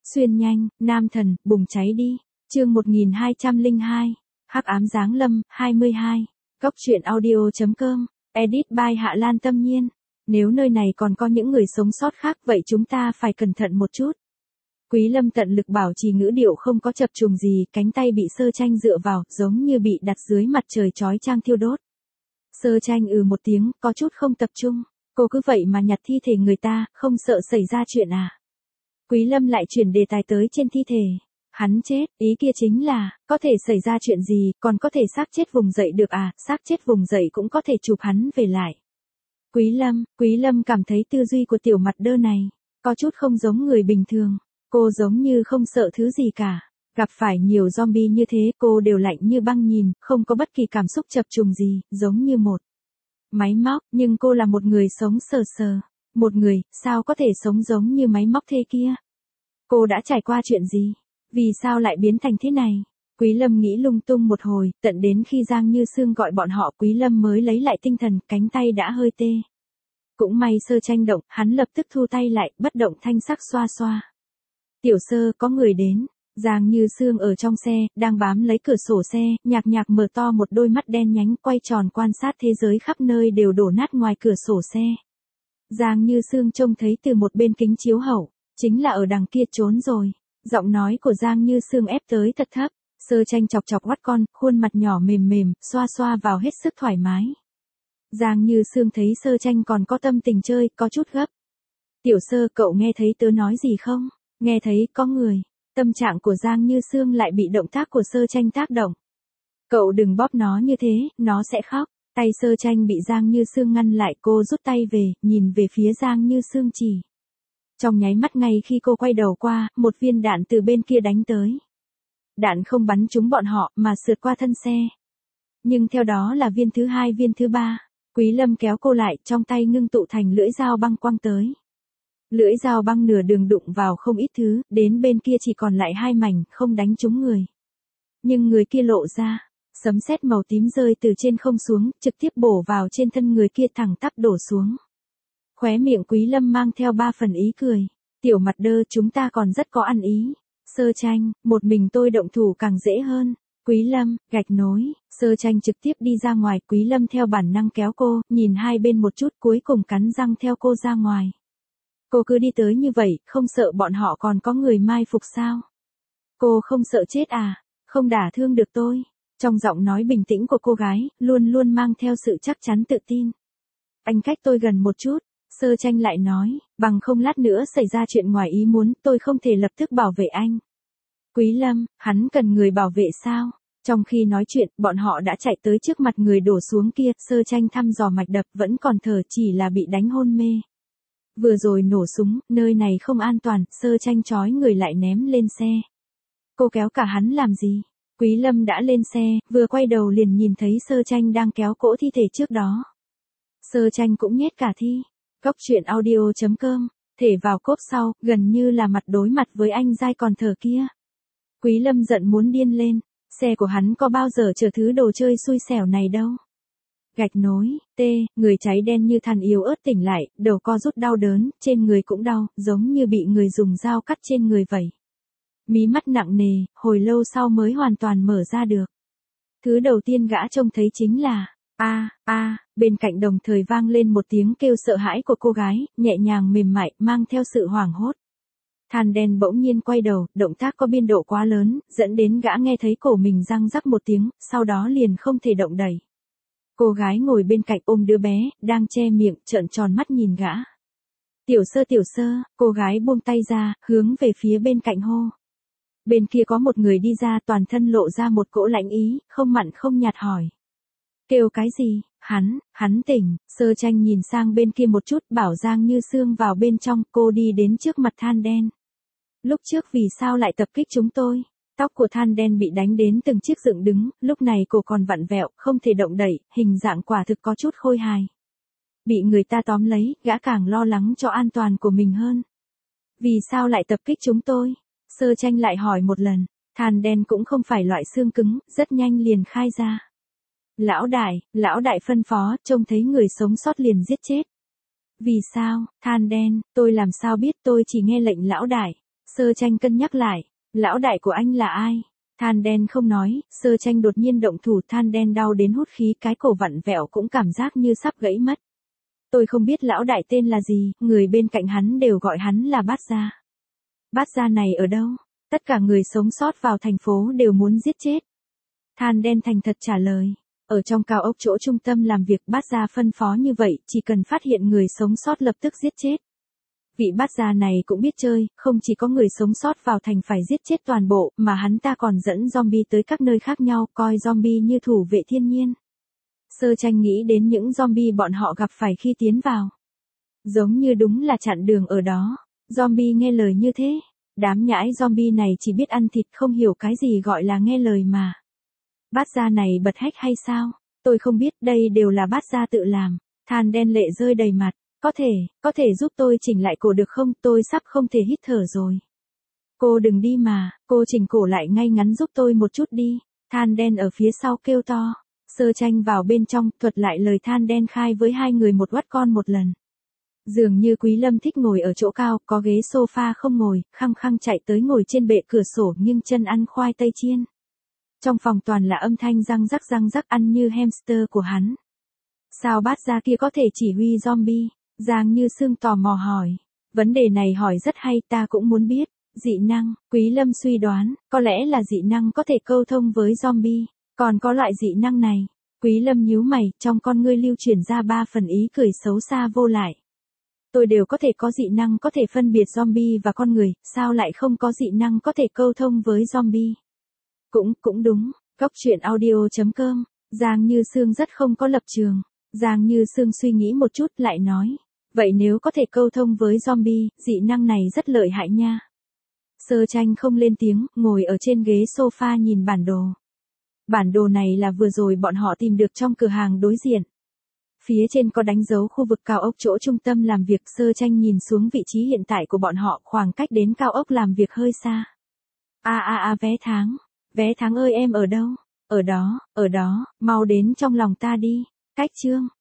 Xuyên nhanh, nam thần, bùng cháy đi. Chương 1202. Hắc ám giáng lâm, 22. Cốc truyện audio.com. Edit by Hạ Lan Tâm Nhiên. Nếu nơi này còn có những người sống sót khác, vậy chúng ta phải cẩn thận một chút. Quý Lâm tận lực bảo trì ngữ điệu không có chập trùng gì, cánh tay bị Sơ Tranh dựa vào, giống như bị đặt dưới mặt trời chói chang thiêu đốt. Sơ Tranh một tiếng, có chút không tập trung. Cô cứ vậy mà nhặt thi thể người ta, không sợ xảy ra chuyện à? Quý Lâm lại chuyển đề tài tới trên thi thể. Hắn chết, ý kia chính là, có thể xảy ra chuyện gì, còn có thể xác chết vùng dậy được à, xác chết vùng dậy cũng có thể chụp hắn về lại. Quý Lâm cảm thấy tư duy của tiểu mặt đơ này, có chút không giống người bình thường. Cô giống như không sợ thứ gì cả. Gặp phải nhiều zombie như thế cô đều lạnh như băng nhìn, không có bất kỳ cảm xúc chập trùng gì, giống như một máy móc, nhưng cô là một người sống sờ sờ. Một người, sao có thể sống giống như máy móc thế kia? Cô đã trải qua chuyện gì? Vì sao lại biến thành thế này? Quý Lâm nghĩ lung tung một hồi, tận đến khi Giang Như Sương gọi bọn họ Quý Lâm mới lấy lại tinh thần, cánh tay đã hơi tê. Cũng may Sơ Tranh động, hắn lập tức thu tay lại, bất động thanh sắc xoa xoa. Tiểu Sơ, có người đến. Giang Như Sương ở trong xe, đang bám lấy cửa sổ xe, nhạc nhạc mở to một đôi mắt đen nhánh, quay tròn quan sát thế giới khắp nơi đều đổ nát ngoài cửa sổ xe. Giang Như Sương trông thấy từ một bên kính chiếu hậu, chính là ở đằng kia trốn rồi. Giọng nói của Giang Như Sương ép tới thật thấp. Sơ Tranh chọc chọc mắt con, khuôn mặt nhỏ mềm mềm, xoa xoa vào hết sức thoải mái. Giang Như Sương thấy Sơ Tranh còn có tâm tình chơi, có chút gấp. Tiểu Sơ, cậu nghe thấy tớ nói gì không? Nghe thấy, có người. Tâm trạng của Giang Như Sương lại bị động tác của Sơ Tranh tác động. Cậu đừng bóp nó như thế, nó sẽ khóc. Tay Sơ Tranh bị Giang Như Sương ngăn lại, cô rút tay về, nhìn về phía Giang Như Sương chỉ. Trong nháy mắt ngay khi cô quay đầu qua, một viên đạn từ bên kia đánh tới. Đạn không bắn trúng bọn họ, mà sượt qua thân xe. Nhưng theo đó là viên thứ hai, viên thứ ba. Quý Lâm kéo cô lại, trong tay ngưng tụ thành lưỡi dao băng quăng tới. Lưỡi dao băng nửa đường đụng vào không ít thứ, đến bên kia chỉ còn lại hai mảnh, không đánh trúng người. Nhưng người kia lộ ra, sấm sét màu tím rơi từ trên không xuống, trực tiếp bổ vào trên thân người kia thẳng tắp đổ xuống. Khóe miệng Quý Lâm mang theo 3 phần ý cười. Tiểu mặt đơ, chúng ta còn rất có ăn ý. Sơ Tranh, một mình tôi động thủ càng dễ hơn. Quý Lâm, gạch nối. Sơ Tranh trực tiếp đi ra ngoài, Quý Lâm theo bản năng kéo cô, nhìn hai bên một chút, cuối cùng cắn răng theo cô ra ngoài. Cô cứ đi tới như vậy, không sợ bọn họ còn có người mai phục sao? Cô không sợ chết à? Không đả thương được tôi. Trong giọng nói bình tĩnh của cô gái, luôn luôn mang theo sự chắc chắn tự tin. Anh cách tôi gần một chút. Sơ Tranh lại nói, bằng không lát nữa xảy ra chuyện ngoài ý muốn, tôi không thể lập tức bảo vệ anh. Quý Lâm, hắn cần người bảo vệ sao? Trong khi nói chuyện, bọn họ đã chạy tới trước mặt người đổ xuống kia, Sơ Tranh thăm dò mạch đập, vẫn còn thở, chỉ là bị đánh hôn mê. Vừa rồi nổ súng, nơi này không an toàn, Sơ Tranh trói người lại ném lên xe. Cô kéo cả hắn làm gì? Quý Lâm đã lên xe, vừa quay đầu liền nhìn thấy Sơ Tranh đang kéo cỗ thi thể trước đó. Sơ Tranh cũng nhét cả thi. Cốc truyện audio.com, thể vào cốp sau, gần như là mặt đối mặt với anh dai còn thở kia. Quý Lâm giận muốn điên lên, xe của hắn có bao giờ chở thứ đồ chơi xui xẻo này đâu. Gạch nối, người cháy đen như than yếu ớt tỉnh lại, đầu co rút đau đớn, trên người cũng đau, giống như bị người dùng dao cắt trên người vậy. Mí mắt nặng nề, hồi lâu sau mới hoàn toàn mở ra được. Thứ đầu tiên gã trông thấy chính là, bên cạnh đồng thời vang lên một tiếng kêu sợ hãi của cô gái, nhẹ nhàng mềm mại, mang theo sự hoảng hốt. Than đen bỗng nhiên quay đầu, động tác có biên độ quá lớn, dẫn đến gã nghe thấy cổ mình răng rắc một tiếng, sau đó liền không thể động đậy. Cô gái ngồi bên cạnh ôm đứa bé, đang che miệng, trợn tròn mắt nhìn gã. Tiểu Sơ, cô gái buông tay ra, hướng về phía bên cạnh hô. Bên kia có một người đi ra, toàn thân lộ ra một cỗ lãnh ý, không mặn không nhạt hỏi. Kêu cái gì? Hắn tỉnh. Sơ Tranh nhìn sang bên kia một chút, bảo Giang Như Sương vào bên trong, cô đi đến trước mặt than đen. Lúc trước vì sao lại tập kích chúng tôi? Tóc của than đen bị đánh đến từng chiếc dựng đứng, lúc này cô còn vặn vẹo, không thể động đậy, hình dạng quả thực có chút khôi hài. Bị người ta tóm lấy, gã càng lo lắng cho an toàn của mình hơn. Vì sao lại tập kích chúng tôi? Sơ Tranh lại hỏi một lần, than đen cũng không phải loại xương cứng, rất nhanh liền khai ra. Lão đại phân phó, trông thấy người sống sót liền giết chết. Vì sao? Than đen, tôi làm sao biết, tôi chỉ nghe lệnh lão đại. Sơ Tranh cân nhắc lại, lão đại của anh là ai? Than đen không nói, Sơ Tranh đột nhiên động thủ, than đen đau đến hút khí, cái cổ vặn vẹo cũng cảm giác như sắp gãy mất. Tôi không biết lão đại tên là gì, người bên cạnh hắn đều gọi hắn là Bát Gia. Bát Gia này ở đâu? Tất cả người sống sót vào thành phố đều muốn giết chết. Than đen thành thật trả lời. Ở trong cao ốc chỗ trung tâm làm việc, Bát Gia phân phó như vậy, chỉ cần phát hiện người sống sót lập tức giết chết. Vị Bát Gia này cũng biết chơi, không chỉ có người sống sót vào thành phải giết chết toàn bộ, mà hắn ta còn dẫn zombie tới các nơi khác nhau, coi zombie như thủ vệ thiên nhiên. Sơ Tranh nghĩ đến những zombie bọn họ gặp phải khi tiến vào. Giống như đúng là chặn đường ở đó. Zombie nghe lời như thế. Đám nhãi zombie này chỉ biết ăn thịt, không hiểu cái gì gọi là nghe lời mà. Bát Gia này bật hách hay sao? Tôi không biết, đây đều là Bát Gia tự làm. Than đen lệ rơi đầy mặt. Có thể giúp tôi chỉnh lại cổ được không? Tôi sắp không thể hít thở rồi. Cô đừng đi mà, cô chỉnh cổ lại ngay ngắn giúp tôi một chút đi. Than đen ở phía sau kêu to. Sơ Tranh vào bên trong, thuật lại lời than đen khai với hai người một oắt con một lần. Dường như Quý Lâm thích ngồi ở chỗ cao, có ghế sofa không ngồi, khăng khăng chạy tới ngồi trên bệ cửa sổ nhưng chân ăn khoai tây chiên. Trong phòng toàn là âm thanh răng rắc ăn như hamster của hắn. Sao Bát Gia kia có thể chỉ huy zombie? Giang Như Sương tò mò hỏi. Vấn đề này hỏi rất hay, ta cũng muốn biết. Dị năng, Quý Lâm suy đoán, có lẽ là dị năng có thể câu thông với zombie. Còn có loại dị năng này. Quý Lâm nhíu mày, trong con ngươi lưu chuyển ra 3 phần ý cười xấu xa vô lại. Tôi đều có thể có dị năng có thể phân biệt zombie và con người, sao lại không có dị năng có thể câu thông với zombie? Cũng đúng, Góc truyện audio.com, Giang Như Sương rất không có lập trường. Giang Như Sương suy nghĩ một chút lại nói. Vậy nếu có thể câu thông với zombie, dị năng này rất lợi hại nha. Sơ Tranh không lên tiếng, ngồi ở trên ghế sofa nhìn bản đồ. Bản đồ này là vừa rồi bọn họ tìm được trong cửa hàng đối diện. Phía trên có đánh dấu khu vực cao ốc chỗ trung tâm làm việc. Sơ Tranh nhìn xuống vị trí hiện tại của bọn họ, khoảng cách đến cao ốc làm việc hơi xa. Vé tháng ơi, em ở đâu? Ở đó, mau đến trong lòng ta đi. Cách chương